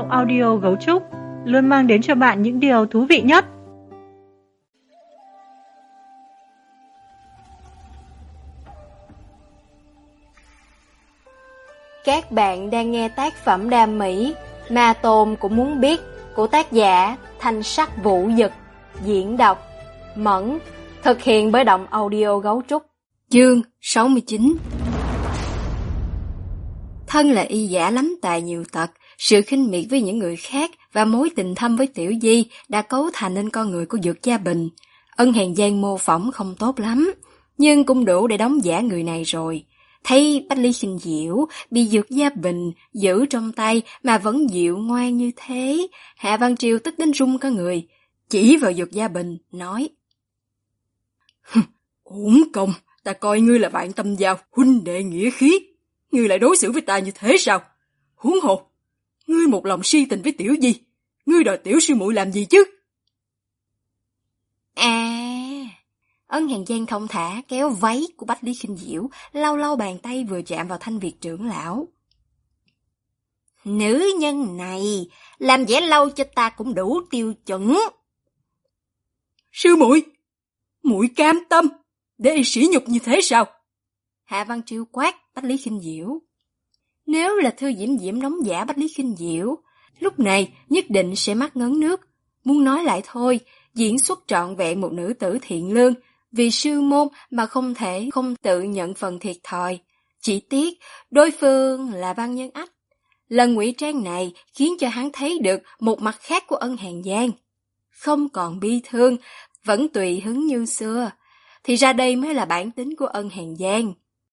audio Gấu Trúc luôn mang đến cho bạn những điều thú vị nhất. Các bạn đang nghe tác phẩm đam mỹ Ma Tôn Cũng Muốn Biết của tác giả Thanh Sắc Vũ Dực, diễn đọc Mẫn, thực hiện bởi Động Audio Gấu Trúc. Chương 69. Thân là y giả lắm tài nhiều tật, sự khinh miệt với những người khác và mối tình thâm với Tiểu Di đã cấu thành nên con người của Dược Gia Bình. Ân Hàn Giang mô phỏng không tốt lắm, nhưng cũng đủ để đóng giả người này rồi. Thấy Bách Lý Khinh Diễu bị Dược Gia Bình giữ trong tay mà vẫn dịu ngoan như thế, Hạ Văn Triều tức đến run cả người, chỉ vào Dược Gia Bình, nói: Uổng công, ta coi ngươi là bạn tâm giao, huynh đệ nghĩa khí, ngươi lại đối xử với ta như thế sao? Huống hồ, ngươi một lòng si tình với Tiểu Di, ngươi đòi tiểu sư muội làm gì chứ? Ân Hàn Giang thông thả kéo váy của Bách Lý Khinh Diễu, lau lau bàn tay vừa chạm vào thanh Việt trưởng lão. Nữ nhân này, làm vẻ lâu cho ta cũng đủ tiêu chuẩn. Sư muội, muội cam tâm để y sỉ nhục như thế sao? Hạ Văn Triều quát Bách Lý Khinh Diễu. Nếu là Thư Diễm Diễm đóng giả Bách Lý Khinh Diễu, lúc này nhất định sẽ mắt ngấn nước. Muốn nói lại thôi, diễn xuất trọn vẹn một nữ tử thiện lương, vì sư môn mà không thể không tự nhận phần thiệt thòi. Chỉ tiếc, đối phương là Văn Nhân Ách. Lần ngụy trang này khiến cho hắn thấy được một mặt khác của Ân Hàn Giang. Không còn bi thương, vẫn tùy hứng như xưa. Thì ra đây mới là bản tính của Ân Hàn Giang.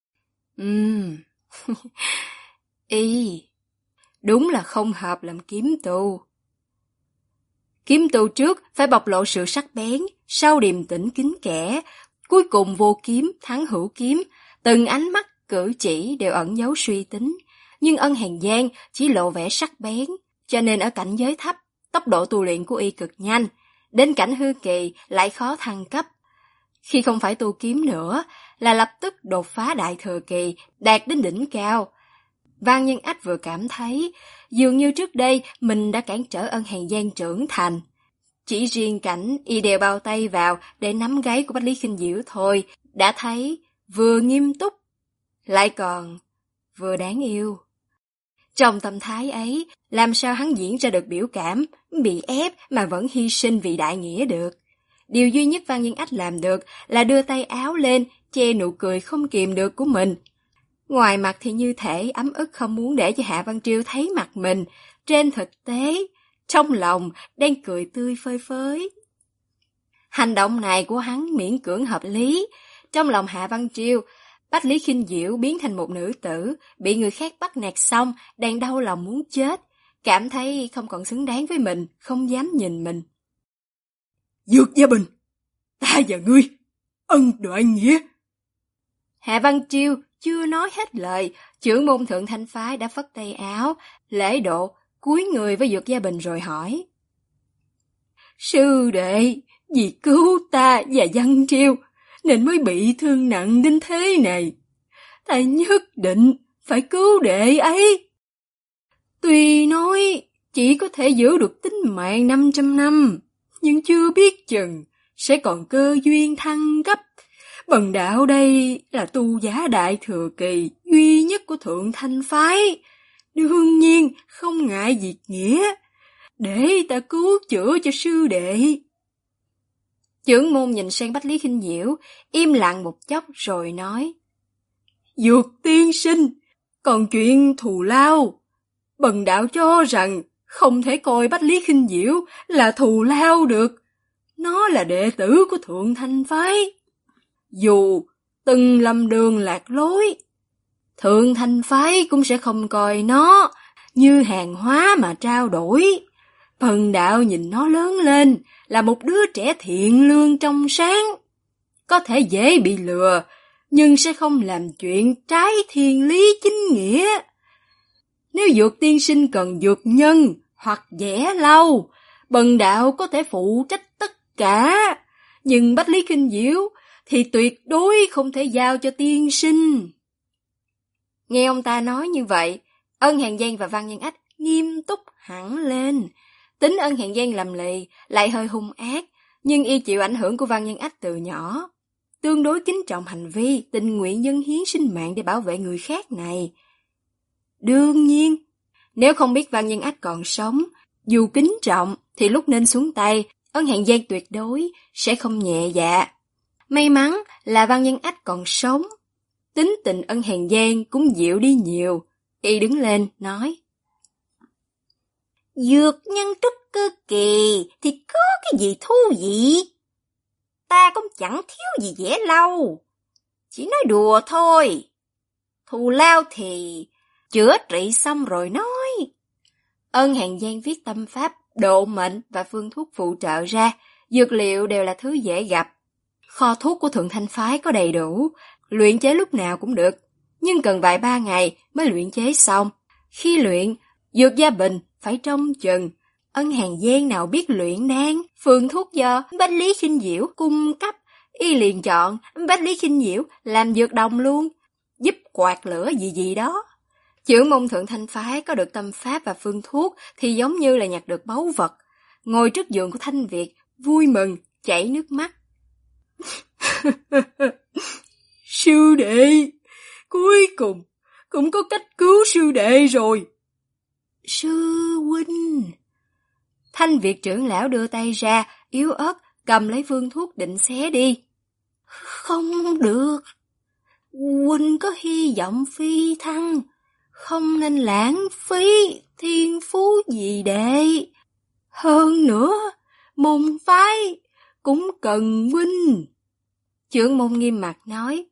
Đúng là không hợp làm kiếm tù. Kiếm tù trước phải bộc lộ sự sắc bén, sau điềm tĩnh kín kẽ, cuối cùng vô kiếm thắng hữu kiếm, từng ánh mắt cử chỉ đều ẩn giấu suy tính, nhưng Ân Hàn Giang chỉ lộ vẻ sắc bén, cho nên ở cảnh giới thấp, tốc độ tu luyện của y cực nhanh, đến cảnh hư kỳ lại khó thăng cấp. Khi không phải tu kiếm nữa, là lập tức đột phá đại thừa kỳ, đạt đến đỉnh cao. Văn Nhân Ách vừa cảm thấy, dường như trước đây mình đã cản trở Ân Hàn Giang trưởng thành. Chỉ riêng cảnh y đeo bao tay vào để nắm gáy của Bách Lý Khinh Diễu thôi, đã thấy vừa nghiêm túc, lại còn vừa đáng yêu. Trong tâm thái ấy, làm sao hắn diễn ra được biểu cảm, bị ép mà vẫn hy sinh vì đại nghĩa được. Điều duy nhất Văn Nhân Ách làm được là đưa tay áo lên, che nụ cười không kìm được của mình. Ngoài mặt thì như thể ấm ức không muốn để cho Hạ Văn Triều thấy mặt mình, trên thực tế, trong lòng đang cười tươi phơi phới. Hành động này của hắn miễn cưỡng hợp lý. Trong lòng Hạ Văn Triều, Bách Lý Khinh Diễu biến thành một nữ tử, bị người khác bắt nạt xong, đang đau lòng muốn chết, cảm thấy không còn xứng đáng với mình, không dám nhìn mình. Dược Gia Bình, ta và ngươi, ân đoạn nghĩa. Hạ Văn Triều chưa nói hết lời, trưởng môn Thượng Thanh Phái đã phất tay áo, lễ độ, cúi người với Dược Gia Bình rồi hỏi. Sư đệ, vì cứu ta và Văn Triều, nên mới bị thương nặng đến thế này. Ta nhất định phải cứu đệ ấy. Tuy nói chỉ có thể giữ được tính mạng 500 năm, nhưng chưa biết chừng sẽ còn cơ duyên thăng cấp. Bần đạo đây là tu giả đại thừa kỳ duy nhất của Thượng Thanh Phái, đương nhiên không ngại việc nghĩa, để ta cứu chữa cho sư đệ. Trưởng môn nhìn sang Bách Lý Khinh Diễu, im lặng một chốc rồi nói. Dược tiên sinh, còn chuyện thù lao, bần đạo cho rằng không thể coi Bách Lý Khinh Diễu là thù lao được. Nó là đệ tử của Thượng Thanh Phái. Dù từng lầm đường lạc lối, Thượng Thanh Phái cũng sẽ không coi nó như hàng hóa mà trao đổi. Bần đạo nhìn nó lớn lên là một đứa trẻ thiện lương trong sáng. Có thể dễ bị lừa, nhưng sẽ không làm chuyện trái thiên lý chính nghĩa. Nếu Dược tiên sinh cần dược nhân hoặc vẽ lau, bần đạo có thể phụ trách tất cả. Nhưng Bách Lý Khinh Diễu thì tuyệt đối không thể giao cho tiên sinh. Nghe ông ta nói như vậy, Ân Hàn Giang và Văn Nhân Ách nghiêm túc hẳn lên. Tính Ân Hàn Giang lầm lì, lại hơi hung ác, nhưng y chịu ảnh hưởng của Văn Nhân Ách từ nhỏ. Tương đối kính trọng hành vi, tình nguyện dâng hiến sinh mạng để bảo vệ người khác này. Đương nhiên, nếu không biết Văn Nhân Ách còn sống, dù kính trọng thì lúc nên xuống tay, Ân Hàn Giang tuyệt đối sẽ không nhẹ dạ. May mắn là Văn Nhân Ách còn sống. Tính tình Ân Hàn Giang cũng dịu đi nhiều. Y đứng lên, nói: Dược nhân trúc cơ kỳ thì có cái gì thú vị? Ta cũng chẳng thiếu gì dễ lâu. Chỉ nói đùa thôi. Thù lao thì chữa trị xong rồi nói. Ân Hàn Giang viết tâm pháp, độ mệnh và phương thuốc phụ trợ ra. Dược liệu đều là thứ dễ gặp. Kho thuốc của Thượng Thanh Phái có đầy đủ, luyện chế lúc nào cũng được, nhưng cần vài 3 ngày mới luyện chế xong. Khi luyện, dược gia bình phải trông chừng. Ân Hàn Giang nào biết luyện đan, phương thuốc do Bách Lý Khinh Diễu cung cấp, y liền chọn Bách Lý Khinh Diễu làm dược đồng luôn, giúp quạt lửa gì gì đó. Chưởng môn Thượng Thanh Phái có được tâm pháp và phương thuốc thì giống như là nhặt được báu vật. Ngồi trước giường của Thanh Việt, vui mừng, chảy nước mắt. Sư đệ, cuối cùng cũng có cách cứu sư đệ rồi. Sư huynh. Thanh Việt trưởng lão đưa tay ra, yếu ớt, cầm lấy phương thuốc định xé đi. Không được. Huynh có hy vọng phi thăng, không nên lãng phí thiên phú gì đệ. Hơn nữa, môn phái cũng cần huynh. Trưởng môn nghiêm mặt nói: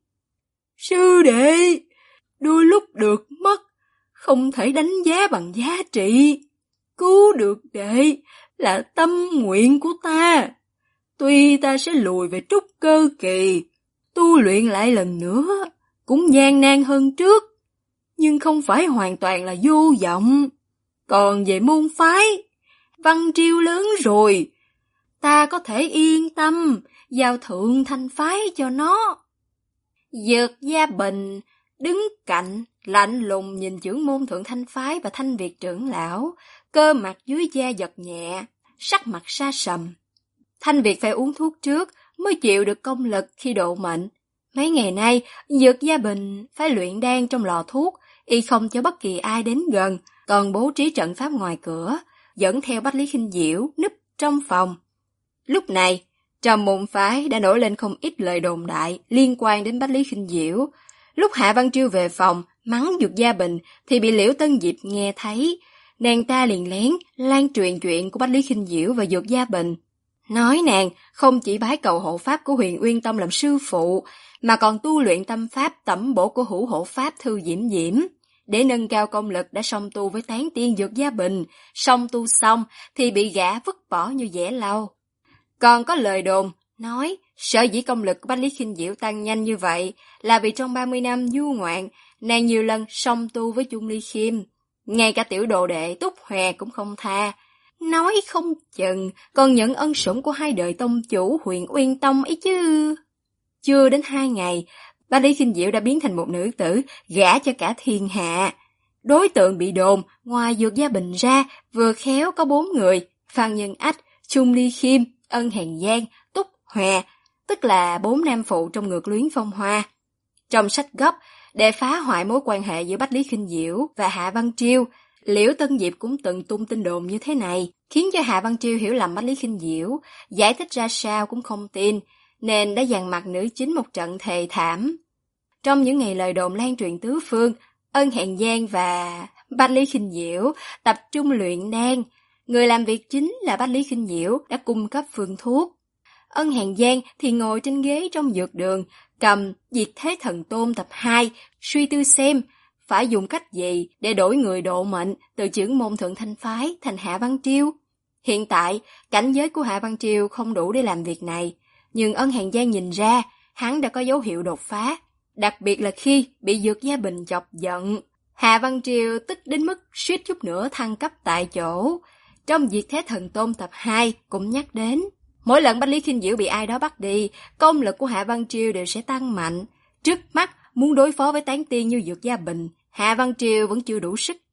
Sư đệ, đôi lúc được mất, không thể đánh giá bằng giá trị. Cứu được đệ là tâm nguyện của ta. Tuy ta sẽ lùi về trúc cơ kỳ, tu luyện lại lần nữa, cũng gian nan hơn trước, nhưng không phải hoàn toàn là vô vọng. Còn về môn phái, Văn Triêu lớn rồi, ta có thể yên tâm giao Thượng Thanh Phái cho nó. Dược gia Bình đứng cạnh, lạnh lùng nhìn trưởng môn Thượng Thanh Phái và Thanh Việt trưởng lão, cơ mặt dưới da giật nhẹ, sắc mặt sa sầm. Thanh Việt phải uống thuốc trước mới chịu được công lực khi độ mệnh. Mấy ngày nay, Dược gia Bình phải luyện đan trong lò thuốc, y không cho bất kỳ ai đến gần, còn bố trí trận pháp ngoài cửa, dẫn theo Bách Lý Khinh Diễu núp trong phòng. Lúc này, trong môn phái đã nổi lên không ít lời đồn đại liên quan đến Bách Lý Khinh Diễu. Lúc Hạ Văn Triêu về phòng, mắng Dược gia Bình thì bị Liễu Tân Diệp nghe thấy. Nàng ta liền lén lan truyền chuyện của Bách Lý Khinh Diễu và Dược gia Bình. Nói nàng không chỉ bái cầu hộ pháp của Huyền Uyên Tông làm sư phụ, mà còn tu luyện tâm pháp tẩm bổ của hữu hộ pháp Thư Diễm Diễm. Để nâng cao công lực đã song tu với tán tiên Dược gia Bình, song tu xong thì bị gã vứt bỏ như dẻ lau. Còn có lời đồn nói sở dĩ công lực của Bách Lý Khinh Diễu tăng nhanh như vậy là vì trong 30 năm du ngoạn, nàng nhiều lần song tu với Chung Ly Khiêm. Ngay cả tiểu đồ đệ Túc Hòe cũng không tha. Nói không chừng còn nhận ân sủng của hai đời tông chủ Huyền Uyên Tông ấy chứ. Chưa đến 2 ngày, Bách Lý Khinh Diễu đã biến thành một nữ tử, gả cho cả thiên hạ. Đối tượng bị đồn, ngoài Dược gia Bình ra, vừa khéo có 4 người, Phan Nhân Ách, Chung Ly Khiêm, Ân Hàn Giang, Túc Hòe, tức là 4 nam phụ trong Ngược Luyến Phong Hoa. Trong sách gốc, để phá hoại mối quan hệ giữa Bách Lý Khinh Diễu và Hạ Văn Triêu, Liễu Tân Diệp cũng từng tung tin đồn như thế này, khiến cho Hạ Văn Triêu hiểu lầm Bách Lý Khinh Diễu, giải thích ra sao cũng không tin, nên đã dằn mặt nữ chính một trận thề thảm. Trong những ngày lời đồn lan truyền tứ phương, Ân Hàn Giang và Bách Lý Khinh Diễu tập trung luyện đan. Người làm việc chính là Bách Lý Khinh Diễu đã cung cấp phương thuốc. Ân Hàn Giang thì ngồi trên ghế trong dược đường, cầm Diệt Thế Thần Tôn tập 2, suy tư xem phải dùng cách gì để đổi người độ mệnh từ chưởng môn Thượng Thanh Phái thành Hạ Văn Triêu. Hiện tại, cảnh giới của Hạ Văn Triêu không đủ để làm việc này, nhưng Ân Hàn Giang nhìn ra, hắn đã có dấu hiệu đột phá, đặc biệt là khi bị Dược gia Bình chọc giận. Hạ Văn Triều tức đến mức suýt chút nữa thăng cấp tại chỗ. Trong Diệt Thế Thần Tôn tập 2 cũng nhắc đến, mỗi lần Bách Lý Khinh Diễu bị ai đó bắt đi, công lực của Hạ Văn Triều đều sẽ tăng mạnh. Trước mắt, muốn đối phó với tán tiên như Dược gia Bình, Hạ Văn Triều vẫn chưa đủ sức.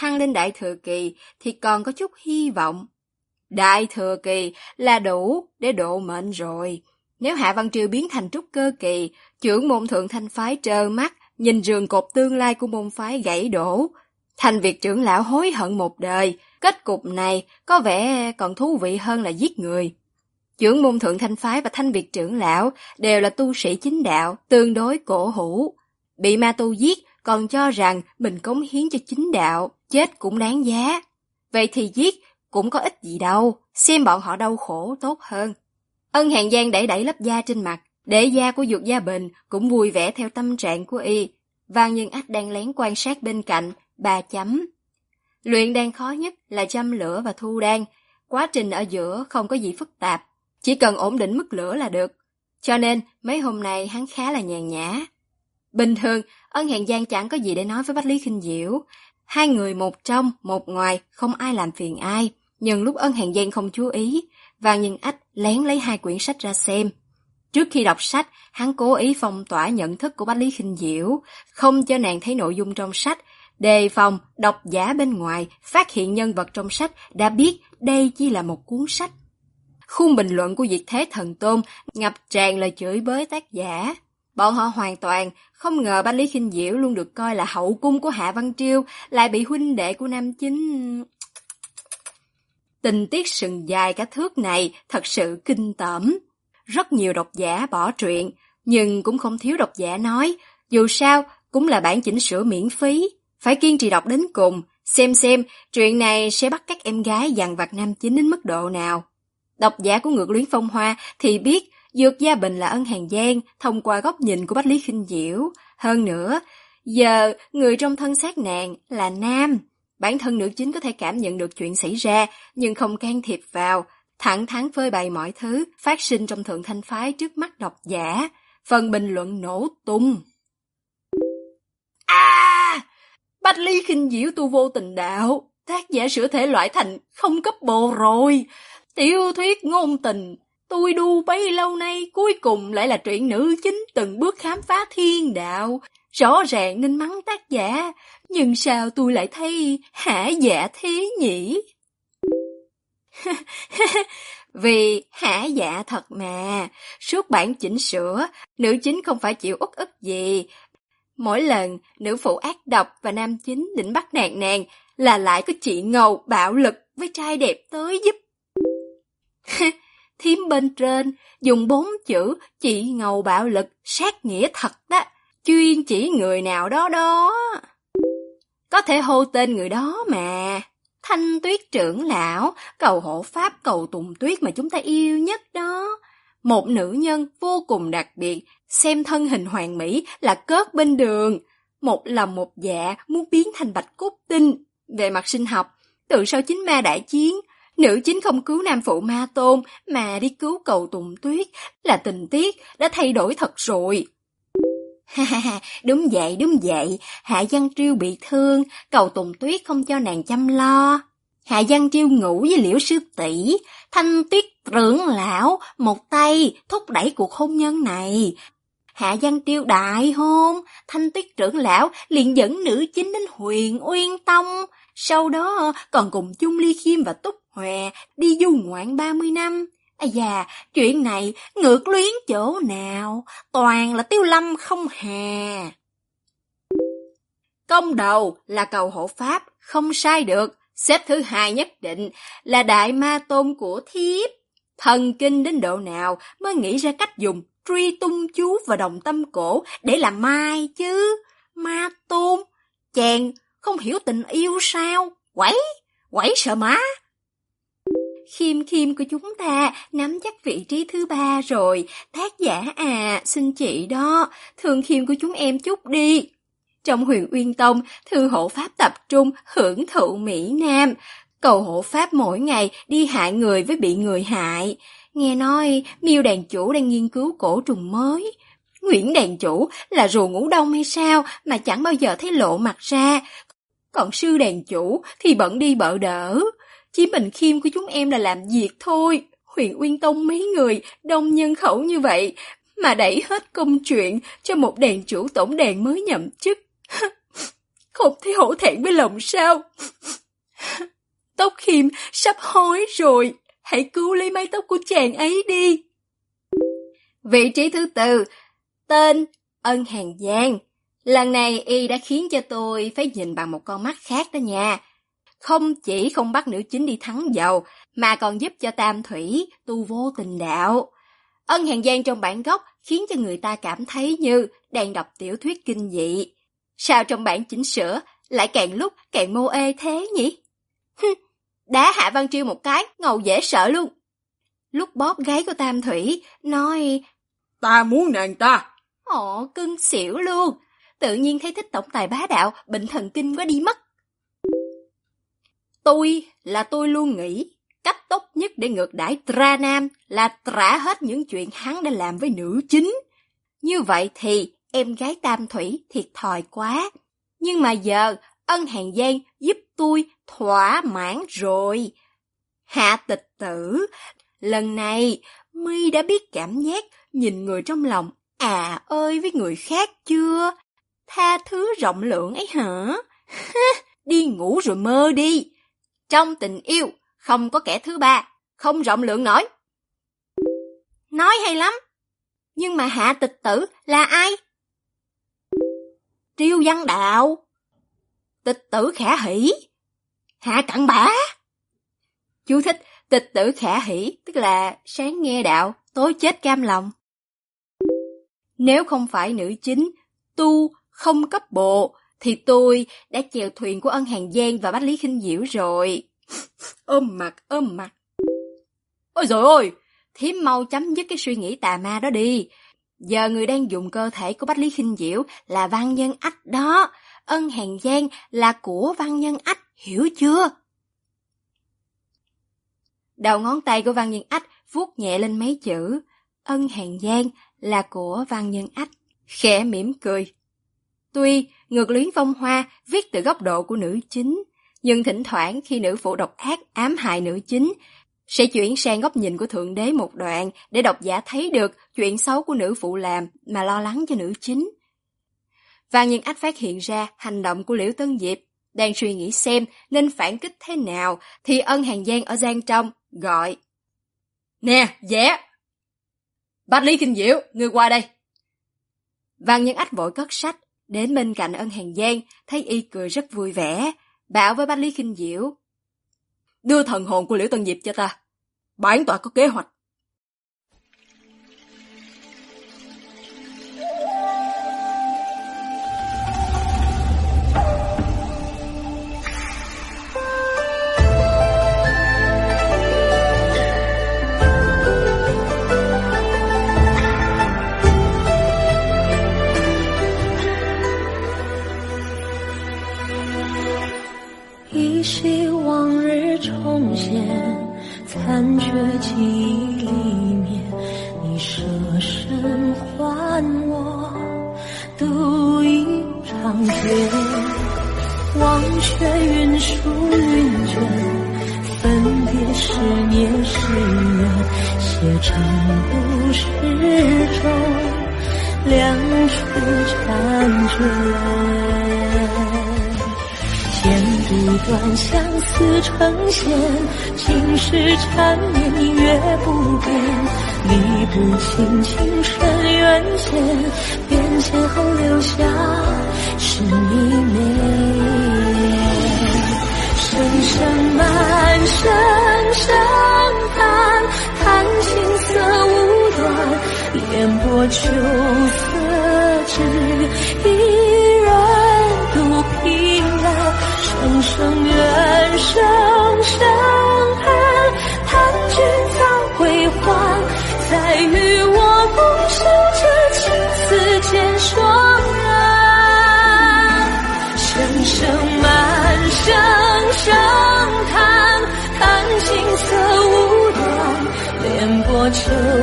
thăng lên đại thừa kỳ thì còn có chút hy vọng. Đại thừa kỳ là đủ để độ mệnh rồi. Nếu Hạ Văn Triều biến thành trúc cơ kỳ, trưởng môn Thượng Thanh phái trơ mắt, nhìn giường cột tương lai của môn phái gãy đổ. Thanh Việt trưởng lão hối hận một đời, kết cục này có vẻ còn thú vị hơn là giết người. Trưởng môn Thượng Thanh phái và Thanh Việt trưởng lão đều là tu sĩ chính đạo, tương đối cổ hủ. Bị ma tu giết còn cho rằng mình cống hiến cho chính đạo, chết cũng đáng giá. Vậy thì giết cũng có ích gì đâu, xem bọn họ đau khổ tốt hơn. Ân Hàn Giang đẩy đẩy lớp da trên mặt, để da của Dược Gia Bình cũng vui vẻ theo tâm trạng của y. Văn Nhân Ách đang lén quan sát bên cạnh, 3 chấm. Luyện đan khó nhất là châm lửa và thu đan, quá trình ở giữa không có gì phức tạp, chỉ cần ổn định mức lửa là được. Cho nên mấy hôm nay hắn khá là nhàn nhã. Bình thường, Ân Hàn Giang chẳng có gì để nói với Bách Lý Khinh Diễu. Hai người một trong, một ngoài, không ai làm phiền ai. Nhưng lúc Ân Hàn Giang không chú ý, Văn Nhân Ách lén lấy 2 quyển sách ra xem. Trước khi đọc sách, hắn cố ý phong tỏa nhận thức của Bách Lý Khinh Diễu, không cho nàng thấy nội dung trong sách, đề phòng độc giả bên ngoài phát hiện nhân vật trong sách đã biết đây chỉ là một cuốn sách. Khung bình luận của Diệt Thế Thần Tôn ngập tràn lời chửi bới tác giả. Bọn họ hoàn toàn không ngờ Bách Lý Khinh Diễu luôn được coi là hậu cung của Hạ Văn Triều lại bị huynh đệ của nam chính. Tình tiết sừng dài cả thước này thật sự kinh tởm. Rất nhiều độc giả bỏ truyện, nhưng cũng không thiếu độc giả nói, dù sao cũng là bản chỉnh sửa miễn phí, phải kiên trì đọc đến cùng, xem truyện này sẽ bắt các em gái dằn vặt nam chính đến mức độ nào. Độc giả của Ngược Luyến Phong Hoa thì biết Dược Gia Bình là Ân Hàn Giang thông qua góc nhìn của Bách Lý Khinh Diễu. Hơn nữa, giờ người trong thân xác nàng là nam. Bản thân nữ chính có thể cảm nhận được chuyện xảy ra, nhưng không can thiệp vào, thẳng thắn phơi bày mọi thứ phát sinh trong Thượng Thanh phái trước mắt độc giả. Phần bình luận nổ tung. Bách Lý Khinh Diễu tu vô tình đạo, tác giả sửa thể loại thành không cấp bồ rồi. Tiểu thuyết ngôn tình, tôi đu bấy lâu nay cuối cùng lại là truyện nữ chính từng bước khám phá thiên đạo. Rõ ràng nên mắng tác giả, nhưng sao tôi lại thấy hả dạ thế nhỉ? Vì hả dạ thật mà, suốt bản chỉnh sửa, nữ chính không phải chịu uất ức gì. Mỗi lần nữ phụ ác độc và nam chính định bắt nạt nàng là lại có chị ngầu bạo lực với trai đẹp tới giúp. Thím bên trên dùng 4 chữ chị ngầu bạo lực sát nghĩa thật đó, chuyên chỉ người nào đó đó. Có thể hô tên người đó mà. Thanh Tuyết trưởng lão, Cầu Hộ Pháp, Cầu Tùng Tuyết mà chúng ta yêu nhất đó. Một nữ nhân vô cùng đặc biệt, xem thân hình hoàn mỹ là cớt bên đường. Một lòng một dạ muốn biến thành bạch cốt tinh. Về mặt sinh học, từ sau chính ma đại chiến, nữ chính không cứu nam phụ ma tôn mà đi cứu Cầu Tùng Tuyết là tình tiết đã thay đổi thật rồi. Đúng vậy, Hạ Văn Triều bị thương, Cầu Tùng Tuyết không cho nàng chăm lo. Hạ Văn Triều ngủ với Liễu sư tỷ, Thanh Tuyết trưởng lão một tay thúc đẩy cuộc hôn nhân này. Hạ Văn Triều đại hôn, Thanh Tuyết trưởng lão liền dẫn nữ chính đến Huyền Uyên Tông, sau đó còn cùng Chung Ly Khiêm và Túc Hòe đi du ngoạn 30 năm. Da, chuyện này ngược luyến chỗ nào, toàn là Tiêu Lâm không hà. Công đầu là Cầu Hộ Pháp, không sai được, xếp thứ 2 nhất định là Đại Ma Tôn của thiếp. Thần kinh đến độ nào mới nghĩ ra cách dùng truy tung chú và đồng tâm cổ để làm mai chứ. Ma Tôn, chàng không hiểu tình yêu sao, quẩy sợ má. Khiêm của chúng ta nắm chắc vị trí thứ 3 rồi, tác giả à, xin chị đó, thương Khiêm của chúng em chút đi. Trong Huyền Uyên Tông, Thư Hộ Pháp tập trung hưởng thụ Mỹ Nam, Cầu Hộ Pháp mỗi ngày đi hại người với bị người hại. Nghe nói Miêu đàn chủ đang nghiên cứu cổ trùng mới. Nguyễn đàn chủ là rùa ngủ đông hay sao mà chẳng bao giờ thấy lộ mặt ra. Còn Sư đàn chủ thì bận đi bợ đỡ. Chỉ mình Khiêm của chúng em là làm việc thôi. Huyền Uyên Tông mấy người đông nhân khẩu như vậy mà đẩy hết công chuyện cho một đàn chủ tổng đàn mới nhậm chức. Không thấy hổ thẹn với lòng sao? tóc Khiêm sắp hói rồi, hãy cứu lấy mái tóc của chàng ấy đi. Vị trí thứ 4, tên Ân Hàn Giang. Lần này y đã khiến cho tôi phải nhìn bằng một con mắt khác đó nha. Không chỉ không bắt nữ chính đi thắng dầu, mà còn giúp cho Tam Thủy tu vô tình đạo. Ân Hàn Giang trong bản gốc khiến cho người ta cảm thấy như đang đọc tiểu thuyết kinh dị. Sao trong bản chỉnh sửa lại càng lúc càng mô ê thế nhỉ? Đá Hạ Văn Triêu một cái, ngầu dễ sợ luôn. Lúc bóp gáy của Tam Thủy, nói ta muốn nàng ta. Ồ, cưng xỉu luôn. Tự nhiên thấy thích tổng tài bá đạo, bệnh thần kinh quá đi mất. Tôi luôn nghĩ cách tốt nhất để ngược đãi Tra Nam là trả hết những chuyện hắn đã làm với nữ chính. Như vậy thì em gái Tam Thủy thiệt thòi quá. Nhưng mà giờ Ân Hàn Giang giúp tôi thỏa mãn rồi. Hạ Tịch Tử, lần này My đã biết cảm giác nhìn người trong lòng ơi với người khác chưa? Tha thứ rộng lượng ấy hả? Đi ngủ rồi mơ đi. Trong tình yêu không có kẻ thứ ba, không rộng lượng nổi. Nói hay lắm. Nhưng mà Hạ Tịch Tử là ai? Triêu Văn Đạo. Tịch Tử Khả Hỷ. Hạ Cặn Bã. Chú thích Tịch Tử Khả Hỷ tức là sáng nghe đạo, tối chết cam lòng. Nếu không phải nữ chính tu không cấp bộ thì tôi đã chèo thuyền của Ân Hàn Giang và Bách Lý Khinh Diễu rồi. Ôm mặt. Ôi dồi ôi, thím mau chấm dứt cái suy nghĩ tà ma đó đi. Giờ người đang dùng cơ thể của Bách Lý Khinh Diễu là Văn Nhân Ách đó. Ân Hàn Giang là của Văn Nhân Ách, hiểu chưa? Đầu ngón tay của Văn Nhân Ách vuốt nhẹ lên mấy chữ Ân Hàn Giang là của Văn Nhân Ách, khẽ mỉm cười. Tuy Ngược Luyến Phong Hoa viết từ góc độ của nữ chính, nhưng thỉnh thoảng khi nữ phụ độc ác ám hại nữ chính, sẽ chuyển sang góc nhìn của Thượng Đế một đoạn để độc giả thấy được chuyện xấu của nữ phụ làm mà lo lắng cho nữ chính. Văn Nhân Ách phát hiện ra hành động của Liễu Tân Diệp, đang suy nghĩ xem nên phản kích thế nào, thì Ân Hàn Giang ở gian trong gọi. Nè, Vẽ! Bách Lý Khinh Diễu, ngươi qua đây. Văn Nhân Ách vội cất sách, đến bên cạnh Ân Hàn Giang, thấy y cười rất vui vẻ, bảo với Bách Lý Khinh Diễu. Đưa thần hồn của Liễu Tân Diệp cho ta. Bản tọa có kế hoạch. 依稀往日重现，残缺记忆里面，你舍身还我度一场劫，忘却云舒云卷，分别是孽是缘，写成故事中两处婵娟。剪不断相思成线，情是缠绵明月不变，理不清情深缘浅，变迁后留下是你美。声声满声声叹，叹情色无端，莲波秋色只一人独凭栏。声声怨，声声恨，叹君早归还，再与我共守这情丝间霜染。声声满，声声叹，叹情色无端，莲波秋